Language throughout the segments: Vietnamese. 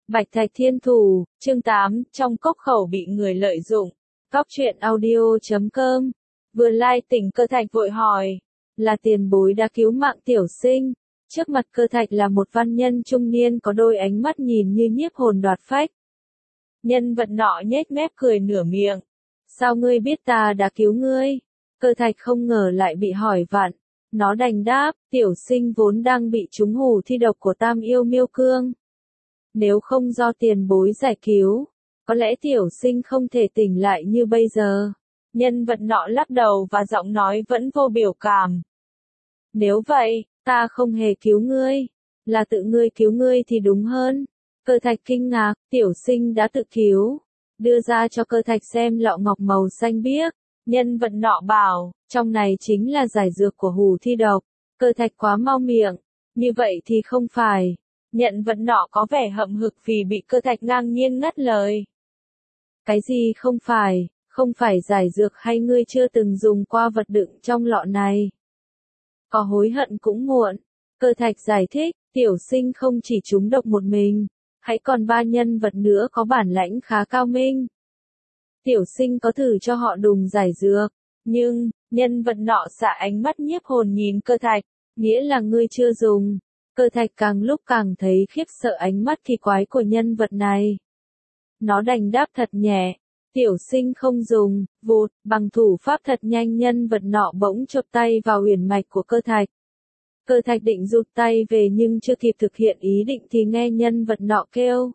Bạch Thạch Thiên Thủ, chương 8, trong cốc khẩu bị người lợi dụng. Cóc truyện audio.com. Vừa lai tỉnh Cơ Thạch vội hỏi. Là tiền bối đã cứu mạng tiểu sinh. Trước mặt Cơ Thạch là một văn nhân trung niên có đôi ánh mắt nhìn như nhiếp hồn đoạt phách. Nhân vật nọ nhếch mép cười nửa miệng. Sao ngươi biết ta đã cứu ngươi? Cơ Thạch không ngờ lại bị hỏi vặn. Nó đành đáp, tiểu sinh vốn đang bị trúng hù thi độc của Tam Yêu Miêu Cương. Nếu không do tiền bối giải cứu, có lẽ tiểu sinh không thể tỉnh lại như bây giờ. Nhân vật nọ lắc đầu và giọng nói vẫn vô biểu cảm. Nếu vậy, ta không hề cứu ngươi, là tự ngươi cứu ngươi thì đúng hơn. Cơ Thạch kinh ngạc, tiểu sinh đã tự cứu. Đưa ra cho Cơ Thạch xem lọ ngọc màu xanh biếc. Nhân vật nọ bảo, trong này chính là giải dược của hù thi độc. Cơ Thạch quá mau miệng, như vậy thì không phải. Nhân vật nọ có vẻ hậm hực vì bị Cơ Thạch ngang nhiên ngắt lời. Cái gì không phải giải dược hay ngươi chưa từng dùng qua vật đựng trong lọ này? Có hối hận cũng muộn. Cơ Thạch giải thích, tiểu sinh không chỉ trúng độc một mình, hãy còn ba nhân vật nữa có bản lãnh khá cao minh. Tiểu sinh có thử cho họ đùng giải dược, nhưng, nhân vật nọ xạ ánh mắt nhiếp hồn nhìn Cơ Thạch, nghĩa là ngươi chưa dùng. Cơ Thạch càng lúc càng thấy khiếp sợ ánh mắt kỳ quái của nhân vật này. Nó đành đáp thật nhẹ, tiểu sinh không dùng, vụt, bằng thủ pháp thật nhanh nhân vật nọ bỗng chộp tay vào huyền mạch của Cơ Thạch. Cơ Thạch định rụt tay về nhưng chưa kịp thực hiện ý định thì nghe nhân vật nọ kêu.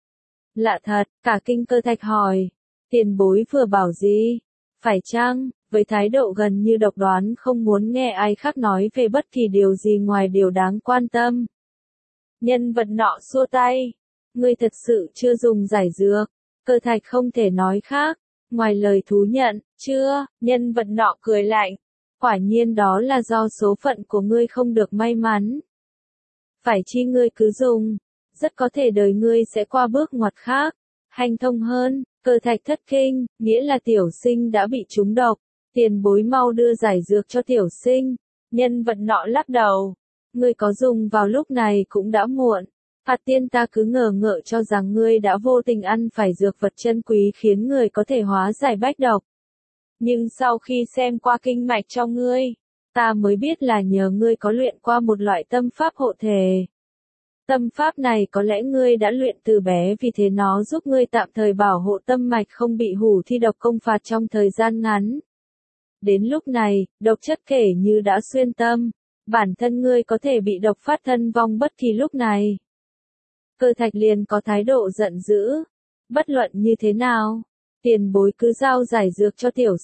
Lạ thật, cả kinh Cơ Thạch hỏi, tiền bối vừa bảo gì? Phải chăng, với thái độ gần như độc đoán không muốn nghe ai khác nói về bất kỳ điều gì ngoài điều đáng quan tâm. Nhân vật nọ xua tay. Ngươi thật sự chưa dùng giải dược. Cơ Thạch không thể nói khác, ngoài lời thú nhận, chưa, nhân vật nọ cười lạnh. Quả nhiên đó là do số phận của ngươi không được may mắn. Phải chi ngươi cứ dùng, rất có thể đời ngươi sẽ qua bước ngoặt khác, hanh thông hơn. Cơ Thạch thất kinh, nghĩa là tiểu sinh đã bị trúng độc. Tiền bối mau đưa giải dược cho tiểu sinh. Nhân vật nọ lắc đầu. Ngươi có dùng vào lúc này cũng đã muộn. Phạt tiên ta cứ ngờ ngợ cho rằng ngươi đã vô tình ăn phải dược vật chân quý khiến người có thể hóa giải bách độc. Nhưng sau khi xem qua kinh mạch trong ngươi, ta mới biết là nhờ ngươi có luyện qua một loại tâm pháp hộ thể. Tâm pháp này có lẽ ngươi đã luyện từ bé vì thế nó giúp ngươi tạm thời bảo hộ tâm mạch không bị hù thi độc công phạt trong thời gian ngắn. Đến lúc này, độc chất kể như đã xuyên tâm, bản thân ngươi có thể bị độc phát thân vong bất kỳ lúc này. Cơ Thạch liền có thái độ giận dữ. Bất luận như thế nào, tiền bối cứ giao giải dược cho tiểu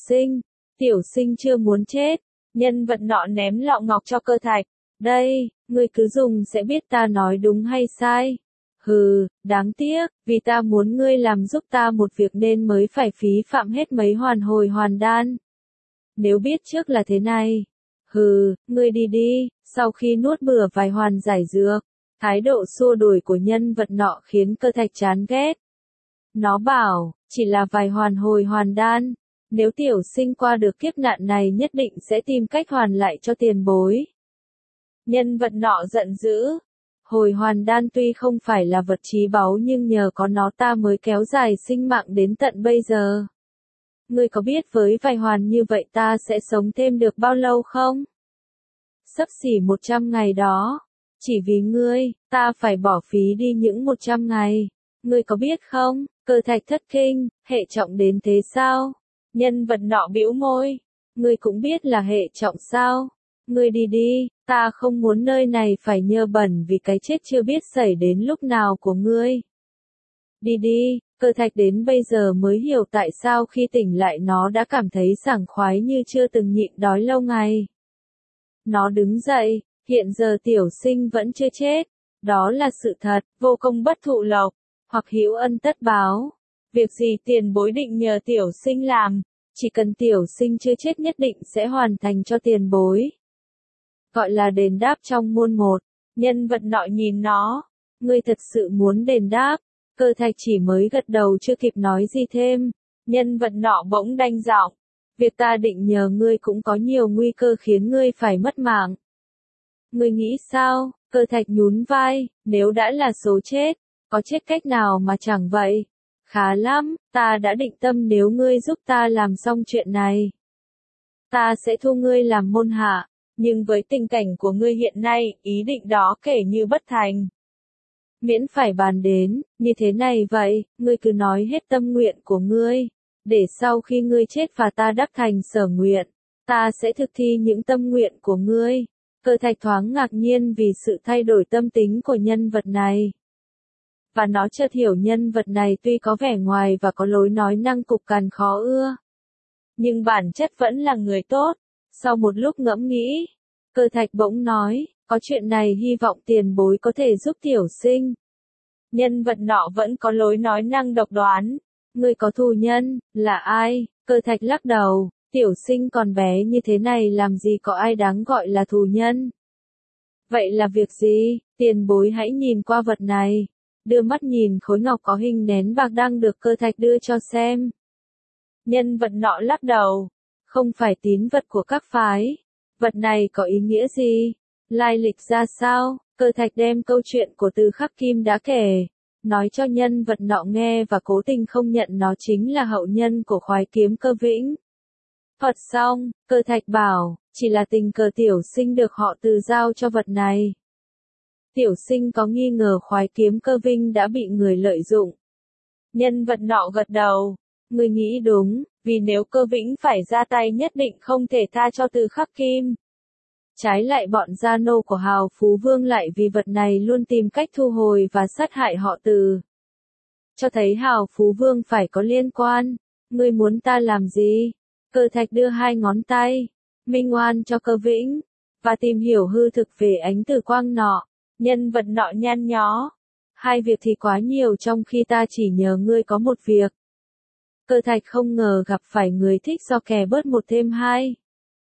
sinh chưa muốn chết. Nhân vật nọ ném lọ ngọc cho Cơ Thạch. Đây, ngươi cứ dùng sẽ biết ta nói đúng hay sai. Hừ, đáng tiếc, vì ta muốn ngươi làm giúp ta một việc nên mới phải phí phạm hết mấy hoàn hồi hoàn đan. Nếu biết trước là thế này. Hừ, ngươi đi đi. Sau khi nuốt bừa vài hoàn giải dược, thái độ xua đuổi của nhân vật nọ khiến Cơ Thạch chán ghét. Nó bảo, chỉ là vài hoàn hồi hoàn đan. Nếu tiểu sinh qua được kiếp nạn này nhất định sẽ tìm cách hoàn lại cho tiền bối. Nhân vật nọ giận dữ. Hồi hoàn đan tuy không phải là vật chí báu nhưng nhờ có nó ta mới kéo dài sinh mạng đến tận bây giờ. Ngươi có biết với vài hoàn như vậy ta sẽ sống thêm được bao lâu không? Xấp xỉ 100 ngày đó. Chỉ vì ngươi, ta phải bỏ phí đi những 100 ngày. Ngươi có biết không? Cơ Thạch thất kinh, hệ trọng đến thế sao? Nhân vật nọ bĩu môi. Ngươi cũng biết là hệ trọng sao? Ngươi đi đi, ta không muốn nơi này phải nhơ bẩn vì cái chết chưa biết xảy đến lúc nào của ngươi. Đi đi. Cơ Thạch đến bây giờ mới hiểu tại sao khi tỉnh lại nó đã cảm thấy sảng khoái như chưa từng nhịn đói lâu ngày. Nó đứng dậy, hiện giờ tiểu sinh vẫn chưa chết. Đó là sự thật, vô công bất thụ lộc, hoặc hữu ân tất báo. Việc gì tiền bối định nhờ tiểu sinh làm, chỉ cần tiểu sinh chưa chết nhất định sẽ hoàn thành cho tiền bối. Gọi là đền đáp trong muôn một. Nhân vật nọ nhìn nó. Ngươi thật sự muốn đền đáp? Cơ Thạch chỉ mới gật đầu chưa kịp nói gì thêm. Nhân vật nọ bỗng đanh giọng. Việc ta định nhờ ngươi cũng có nhiều nguy cơ khiến ngươi phải mất mạng. Ngươi nghĩ sao? Cơ Thạch nhún vai. Nếu đã là số chết, Có chết cách nào mà chẳng vậy? Khá lắm, ta đã định tâm nếu ngươi giúp ta làm xong chuyện này, ta sẽ thu ngươi làm môn hạ, nhưng với tình cảnh của ngươi hiện nay, ý định đó kể như bất thành. Miễn phải bàn đến, như thế này vậy, ngươi cứ nói hết tâm nguyện của ngươi, để sau khi ngươi chết và ta đắc thành sở nguyện, ta sẽ thực thi những tâm nguyện của ngươi. Cơ Thạch thoáng ngạc nhiên vì sự thay đổi tâm tính của nhân vật này. Và nó chợt hiểu nhân vật này tuy có vẻ ngoài và có lối nói năng cục cằn khó ưa, nhưng bản chất vẫn là người tốt. Sau một lúc ngẫm nghĩ, Cơ Thạch bỗng nói, có chuyện này hy vọng tiền bối có thể giúp tiểu sinh. Nhân vật nọ vẫn có lối nói năng độc đoán. Ngươi có thù nhân, là ai? Cơ Thạch lắc đầu, tiểu sinh còn bé như thế này làm gì có ai đáng gọi là thù nhân. Vậy là việc gì? Tiền bối hãy nhìn qua vật này. Đưa mắt nhìn khối ngọc có hình nén bạc đang được Cơ Thạch đưa cho xem. Nhân vật nọ lắc đầu, không phải tín vật của các phái. Vật này có ý nghĩa gì? Lai lịch ra sao? Cơ Thạch đem câu chuyện của Từ Khắc Kim đã kể, nói cho nhân vật nọ nghe và cố tình không nhận nó chính là hậu nhân của khoái kiếm Cơ Vĩnh. Thuật xong, Cơ Thạch bảo, chỉ là tình cờ tiểu sinh được họ Từ giao cho vật này. Tiểu sinh có nghi ngờ khoái kiếm Cơ Vinh đã bị người lợi dụng. Nhân vật nọ gật đầu, người nghĩ đúng, vì nếu Cơ Vĩnh phải ra tay nhất định không thể tha cho Từ Khắc Kim. Trái lại bọn gia nô của Hào Phú Vương lại vì vật này luôn tìm cách thu hồi và sát hại họ Từ. Cho thấy Hào Phú Vương phải có liên quan. Ngươi muốn ta làm gì? Cơ Thạch đưa hai ngón tay, minh oan cho Cơ Vĩnh, và tìm hiểu hư thực về ánh tử quang nọ. Nhân vật nọ nhăn nhó. Hai việc thì quá nhiều trong khi ta chỉ nhờ ngươi có một việc. Cơ Thạch không ngờ gặp phải người thích do kè bớt một thêm hai.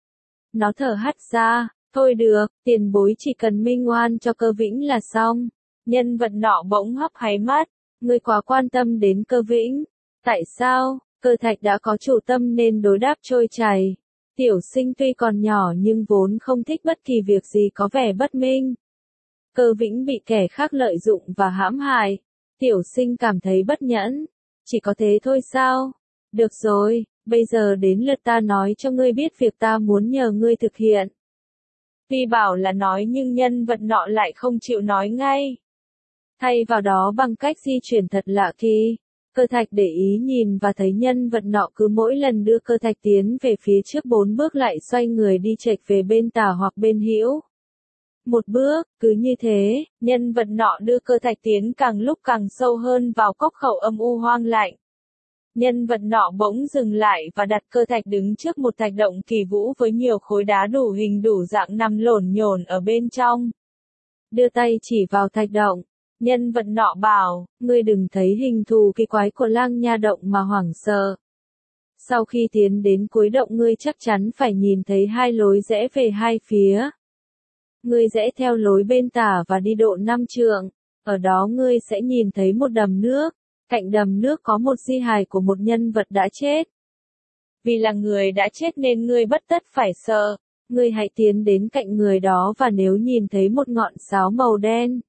Nó thở hắt ra, thôi được, tiền bối chỉ cần minh oan cho Cơ Vĩnh là xong. Nhân vật nọ bỗng hấp háy mắt, ngươi quá quan tâm đến Cơ Vĩnh. Tại sao? Cơ Thạch đã có chủ tâm nên đối đáp trôi chảy. Tiểu sinh tuy còn nhỏ nhưng vốn không thích bất kỳ việc gì có vẻ bất minh. Cơ Vĩnh bị kẻ khác lợi dụng và hãm hại. Tiểu sinh cảm thấy bất nhẫn. Chỉ có thế thôi sao? Được rồi, bây giờ đến lượt ta nói cho ngươi biết việc ta muốn nhờ ngươi thực hiện. Tuy bảo là nói nhưng nhân vật nọ lại không chịu nói ngay. Thay vào đó bằng cách di chuyển thật lạ kỳ. Cơ Thạch để ý nhìn và thấy nhân vật nọ cứ mỗi lần đưa Cơ Thạch tiến về phía trước 4 bước lại xoay người đi chệch về bên tả hoặc bên hữu. Một bước, cứ như thế, nhân vật nọ đưa Cơ Thạch tiến càng lúc càng sâu hơn vào cốc khẩu âm u hoang lạnh. Nhân vật nọ bỗng dừng lại và đặt Cơ Thạch đứng trước một thạch động kỳ vũ với nhiều khối đá đủ hình đủ dạng nằm lổn nhổn ở bên trong. Đưa tay chỉ vào thạch động. Nhân vật nọ bảo, ngươi đừng thấy hình thù kỳ quái của lang nha động mà hoảng sợ. Sau khi tiến đến cuối động ngươi chắc chắn phải nhìn thấy hai lối rẽ về hai phía. Ngươi rẽ theo lối bên tả và đi độ 5 trượng. Ở đó ngươi sẽ nhìn thấy một đầm nước. Cạnh đầm nước có một di hài của một nhân vật đã chết. Vì là người đã chết nên ngươi bất tất phải sợ. Ngươi hãy tiến đến cạnh người đó và nếu nhìn thấy một ngọn sáo màu đen,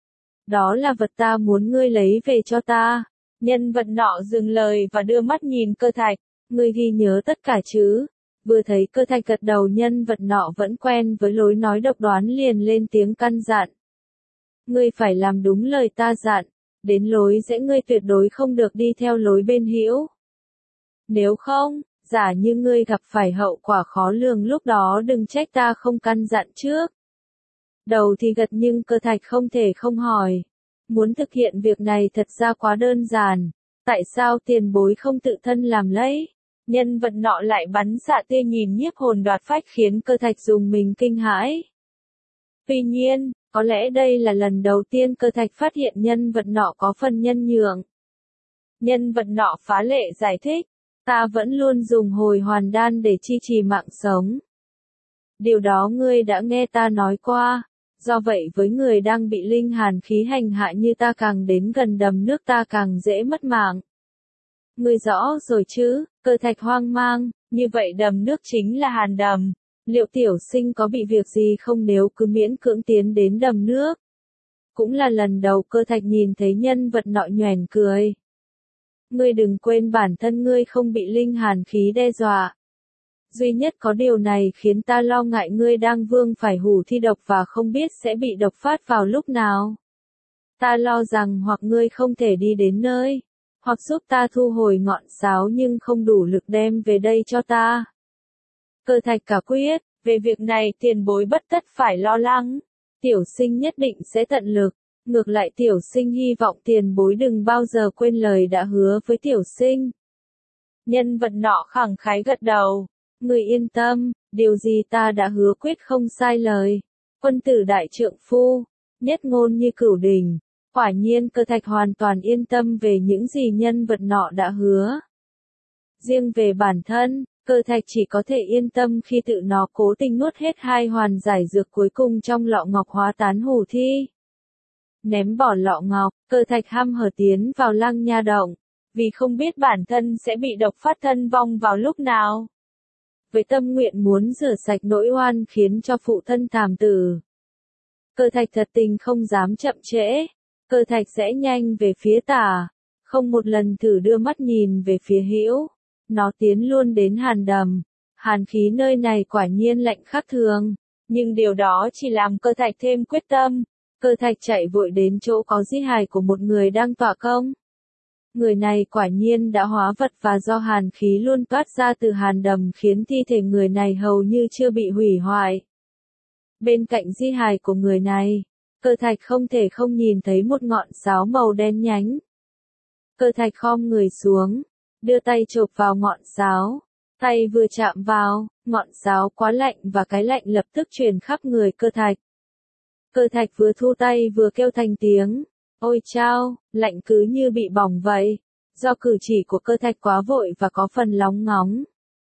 đó là vật ta muốn ngươi lấy về cho ta. Nhân vật nọ dừng lời và đưa mắt nhìn Cơ Thạch. Ngươi ghi nhớ tất cả chứ? Vừa thấy Cơ Thạch gật đầu nhân vật nọ vẫn quen với lối nói độc đoán liền lên tiếng căn dặn. Ngươi phải làm đúng lời ta dặn. Đến lối rẽ ngươi tuyệt đối không được đi theo lối bên hữu. Nếu không, giả như ngươi gặp phải hậu quả khó lường lúc đó đừng trách ta không căn dặn trước. Đầu thì gật nhưng Cơ Thạch không thể không hỏi. Muốn thực hiện việc này thật ra quá đơn giản. Tại sao tiền bối không tự thân làm lấy? Nhân vật nọ lại bắn xạ tia nhìn nhiếp hồn đoạt phách khiến Cơ Thạch dùng mình kinh hãi. Tuy nhiên, có lẽ đây là lần đầu tiên Cơ Thạch phát hiện nhân vật nọ có phần nhân nhượng. Nhân vật nọ phá lệ giải thích, ta vẫn luôn dùng hồi hoàn đan để chi trì mạng sống. Điều đó ngươi đã nghe ta nói qua. Do vậy với người đang bị linh hàn khí hành hạ như ta càng đến gần đầm nước ta càng dễ mất mạng. Ngươi rõ rồi chứ? Cơ Thạch hoang mang, như vậy đầm nước chính là hàn đầm. Liệu tiểu sinh có bị việc gì không nếu cứ miễn cưỡng tiến đến đầm nước? Cũng là lần đầu Cơ Thạch nhìn thấy nhân vật nọ nhoẻn cười. Ngươi đừng quên bản thân ngươi không bị linh hàn khí đe dọa. Duy nhất có điều này khiến ta lo ngại ngươi đang vương phải hủ thi độc và không biết sẽ bị độc phát vào lúc nào. Ta lo rằng hoặc ngươi không thể đi đến nơi, hoặc giúp ta thu hồi ngọn sáo nhưng không đủ lực đem về đây cho ta. Cơ Thạch cả quyết, về việc này tiền bối bất tất phải lo lắng. Tiểu sinh nhất định sẽ tận lực. Ngược lại tiểu sinh hy vọng tiền bối đừng bao giờ quên lời đã hứa với tiểu sinh. Nhân vật nọ khẳng khái gật đầu. Người yên tâm, điều gì ta đã hứa quyết không sai lời. Quân tử đại trượng phu, nhất ngôn như cửu đình. Quả nhiên Cơ Thạch hoàn toàn yên tâm về những gì nhân vật nọ đã hứa. Riêng về bản thân, Cơ Thạch chỉ có thể yên tâm khi tự nó cố tình nuốt hết 2 hoàn giải dược cuối cùng trong lọ ngọc hóa tán hủ thi. Ném bỏ lọ ngọc, Cơ Thạch hăm hở tiến vào Lăng Nha động, vì không biết bản thân sẽ bị độc phát thân vong vào lúc nào. Với tâm nguyện muốn rửa sạch nỗi oan khiến cho phụ thân thảm tử, Cơ Thạch thật tình không dám chậm trễ. Cơ Thạch rẽ nhanh về phía tả, không một lần thử đưa mắt nhìn về phía hữu. Nó tiến luôn đến hàn đầm. Hàn khí nơi này quả nhiên lạnh khác thường, nhưng điều đó chỉ làm Cơ Thạch thêm quyết tâm. Cơ Thạch chạy vội đến chỗ có di hài của một người đang tọa công. Người này quả nhiên đã hóa vật và do hàn khí luôn toát ra từ hàn đầm khiến thi thể người này hầu như chưa bị hủy hoại. Bên cạnh di hài của người này, Cơ Thạch không thể không nhìn thấy một ngọn sáo màu đen nhánh. Cơ Thạch khom người xuống, đưa tay chộp vào ngọn sáo. Tay vừa chạm vào, ngọn sáo quá lạnh và cái lạnh lập tức truyền khắp người Cơ Thạch. Cơ Thạch vừa thu tay vừa kêu thành tiếng. Ôi chao, lạnh cứ như bị bỏng vậy. Do cử chỉ của Cơ Thạch quá vội và có phần lóng ngóng.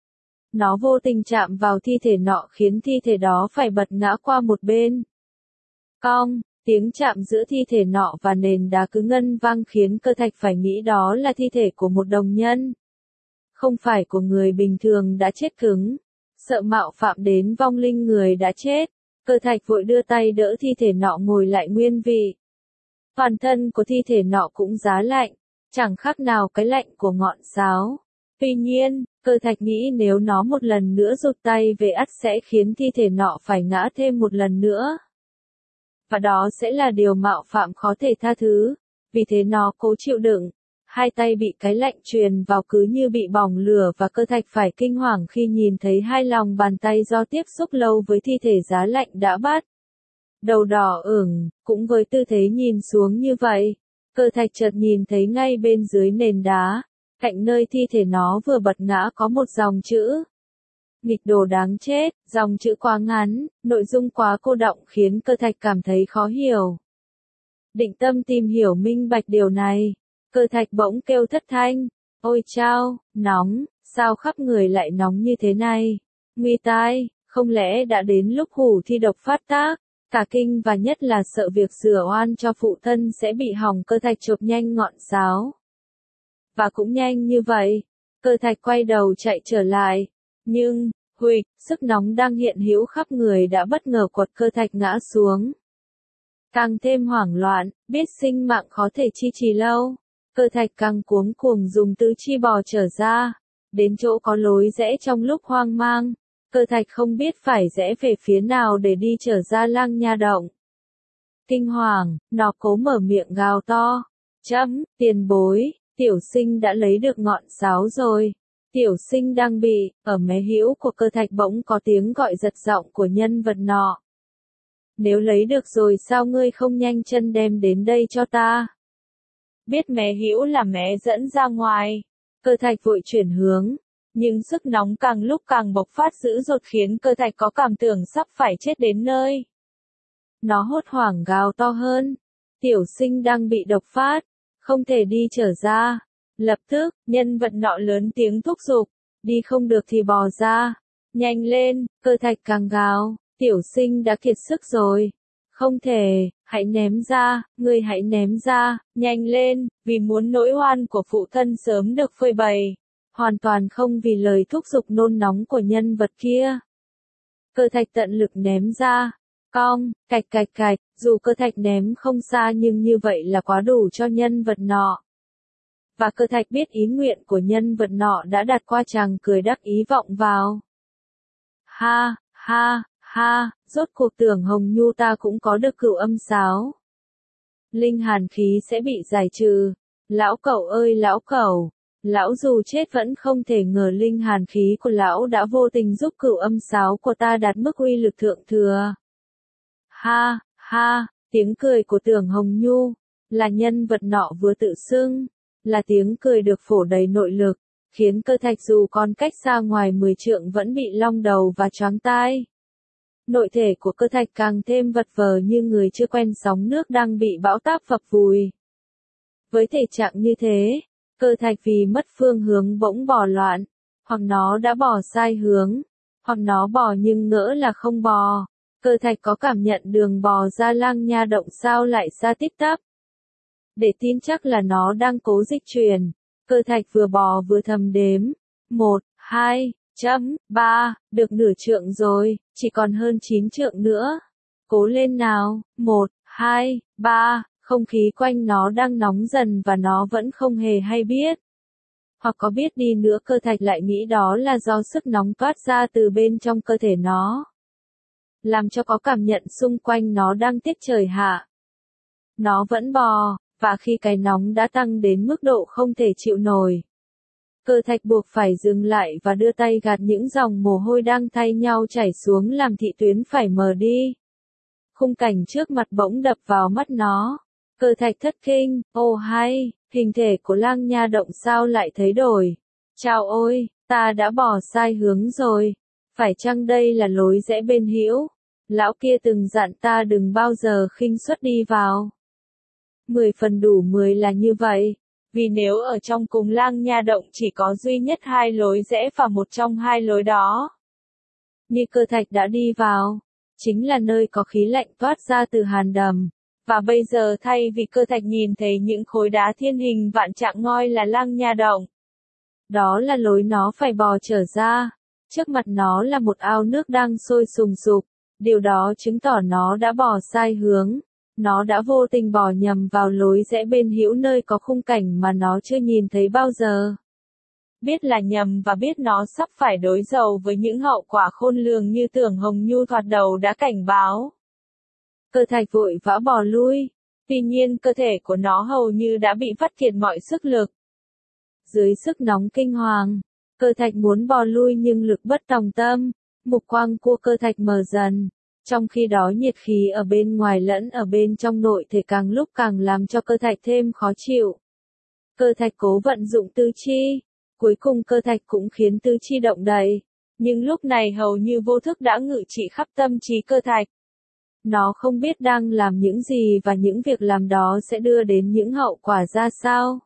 Nó vô tình chạm vào thi thể nọ khiến thi thể đó phải bật ngã qua một bên. Cong, tiếng chạm giữa thi thể nọ và nền đá cứ ngân vang khiến Cơ Thạch phải nghĩ đó là thi thể của một đồng nhân. Không phải của người bình thường đã chết cứng. Sợ mạo phạm đến vong linh người đã chết, Cơ Thạch vội đưa tay đỡ thi thể nọ ngồi lại nguyên vị. Toàn thân của thi thể nọ cũng giá lạnh, chẳng khác nào cái lạnh của ngọn sáo. Tuy nhiên, Cơ Thạch nghĩ nếu nó một lần nữa rụt tay về ắt sẽ khiến thi thể nọ phải ngã thêm một lần nữa. Và đó sẽ là điều mạo phạm khó thể tha thứ. Vì thế nó cố chịu đựng. 2 tay bị cái lạnh truyền vào cứ như bị bỏng lửa và Cơ Thạch phải kinh hoàng khi nhìn thấy 2 lòng bàn tay do tiếp xúc lâu với thi thể giá lạnh đã bắt đầu đỏ ửng. Cũng với tư thế nhìn xuống như vậy, Cơ Thạch chợt nhìn thấy ngay bên dưới nền đá, cạnh nơi thi thể nó vừa bật ngã có một dòng chữ. Nghịch đồ đáng chết, dòng chữ quá ngắn, nội dung quá cô đọng khiến Cơ Thạch cảm thấy khó hiểu. Định tâm tìm hiểu minh bạch điều này, Cơ Thạch bỗng kêu thất thanh. Ôi chao, nóng, sao khắp người lại nóng như thế này? Nguy tai, không lẽ đã đến lúc hủ thi độc phát tác? Cả kinh và nhất là sợ việc rửa oan cho phụ thân sẽ bị hỏng. Cơ Thạch chộp nhanh ngọn sáo. Và cũng nhanh như vậy, Cơ Thạch quay đầu chạy trở lại. Nhưng, huỵch, sức nóng đang hiện hữu khắp người đã bất ngờ quật Cơ Thạch ngã xuống. Càng thêm hoảng loạn, biết sinh mạng khó thể chi trì lâu. Cơ Thạch càng cuống cuồng dùng tứ chi bò trở ra. Đến chỗ có lối rẽ trong lúc hoang mang. Cơ Thạch không biết phải rẽ về phía nào để đi trở ra Lăng Nha động. Kinh hoàng, nó cố mở miệng gào to. Tiền bối, tiểu sinh đã lấy được ngọn sáo rồi. Tiểu sinh đang bị, ở mé hữu của Cơ Thạch bỗng có tiếng gọi giật giọng của nhân vật nọ. Nếu lấy được rồi sao ngươi không nhanh chân đem đến đây cho ta? Biết mé hữu là mé dẫn ra ngoài. Cơ Thạch vội chuyển hướng. Nhưng sức nóng càng lúc càng bộc phát dữ dội khiến Cơ Thạch có cảm tưởng sắp phải chết đến nơi. Nó hốt hoảng gào to hơn. Tiểu sinh đang bị độc phát. Không thể đi trở ra. Lập tức, nhân vật nọ lớn tiếng thúc giục. Đi không được thì bò ra. Nhanh lên, Cơ Thạch càng gào. Tiểu sinh đã kiệt sức rồi. Không thể, hãy ném ra, ngươi hãy ném ra, nhanh lên, vì muốn nỗi oan của phụ thân sớm được phơi bày. Hoàn toàn không vì lời thúc giục nôn nóng của nhân vật kia. Cơ Thạch tận lực ném ra, Cong, cạch cạch, dù cơ thạch ném không xa nhưng như vậy là quá đủ cho nhân vật nọ. Và cơ thạch biết ý nguyện của nhân vật nọ đã đạt qua, chàng cười đắc ý vọng vào. Ha, ha, ha, rốt cuộc Tưởng Hồng Nhu ta cũng có được cửu âm sáo. Linh hàn khí sẽ bị giải trừ. Lão cẩu ơi lão cẩu, lão dù chết vẫn không thể ngờ linh hàn khí của lão đã vô tình giúp cửu âm sáo của ta đạt mức uy lực thượng thừa. Ha, ha, tiếng cười của Tưởng Hồng Nhu, là nhân vật nọ vừa tự xưng, là tiếng cười được phổ đầy nội lực, khiến cơ thạch dù còn cách xa ngoài 10 trượng vẫn bị long đầu và choáng tai. Nội thể của cơ thạch càng thêm vật vờ như người chưa quen sóng nước đang bị bão táp phập phùi. Với thể trạng như thế, cơ thạch vì mất phương hướng bỗng bỏ loạn, hoặc nó đã bỏ sai hướng, hoặc nó bỏ nhưng ngỡ là không bò. Cơ thạch có cảm nhận đường bò ra Lang Nha động sao lại xa tít tắp. Để tin chắc là nó đang cố dịch chuyển, cơ thạch vừa bò vừa thầm đếm. 1, 2, 3, được nửa trượng rồi, chỉ còn hơn 9 trượng nữa. Cố lên nào, 1, 2, 3, không khí quanh nó đang nóng dần và nó vẫn không hề hay biết. Hoặc có biết đi nữa cơ thạch lại nghĩ đó là do sức nóng toát ra từ bên trong cơ thể nó, làm cho có cảm nhận xung quanh nó đang tiết trời hạ. Nó vẫn bò, và khi cái nóng đã tăng đến mức độ không thể chịu nổi, cơ thạch buộc phải dừng lại và đưa tay gạt những dòng mồ hôi đang thay nhau chảy xuống làm thị tuyến phải mờ đi. Khung cảnh trước mặt bỗng đập vào mắt nó. Cơ thạch thất kinh, ô hay, hình thể của Lang Nha động sao lại thấy đổi. Chao ôi, ta đã bỏ sai hướng rồi. Phải chăng đây là lối rẽ bên hữu? Lão kia từng dặn ta đừng bao giờ khinh suất đi vào. 10 phần đủ 10 là như vậy. Vì nếu ở trong cùng Lang Nha động chỉ có duy nhất 2 lối rẽ và một trong 2 lối đó, như cơ thạch đã đi vào, chính là nơi có khí lạnh toát ra từ hàn đầm. Và bây giờ thay vì cơ thạch nhìn thấy những khối đá thiên hình vạn trạng ngoi là Lang Nha động, đó là lối nó phải bò trở ra. Trước mặt nó là một ao nước đang sôi sùng sục. Điều đó chứng tỏ nó đã bỏ sai hướng. Nó đã vô tình bỏ nhầm vào lối rẽ bên hữu nơi có khung cảnh mà nó chưa nhìn thấy bao giờ. Biết là nhầm và biết nó sắp phải đối đầu với những hậu quả khôn lường như Tưởng Hồng Nhu thoạt đầu đã cảnh báo. Cơ thạch vội vã bò lui, tuy nhiên cơ thể của nó hầu như đã bị vắt kiệt mọi sức lực. Dưới sức nóng kinh hoàng, cơ thạch muốn bò lui nhưng lực bất tòng tâm, mục quang của cơ thạch mờ dần. Trong khi đó nhiệt khí ở bên ngoài lẫn ở bên trong nội thể càng lúc càng làm cho cơ thạch thêm khó chịu. Cơ thạch cố vận dụng tứ chi, cuối cùng cơ thạch cũng khiến tứ chi động đậy, nhưng lúc này hầu như vô thức đã ngự trị khắp tâm trí cơ thạch. Nó không biết đang làm những gì và những việc làm đó sẽ đưa đến những hậu quả ra sao.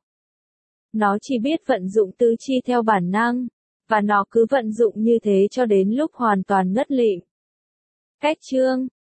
Nó chỉ biết vận dụng tứ chi theo bản năng, và nó cứ vận dụng như thế cho đến lúc hoàn toàn ngất lịm. Cách chương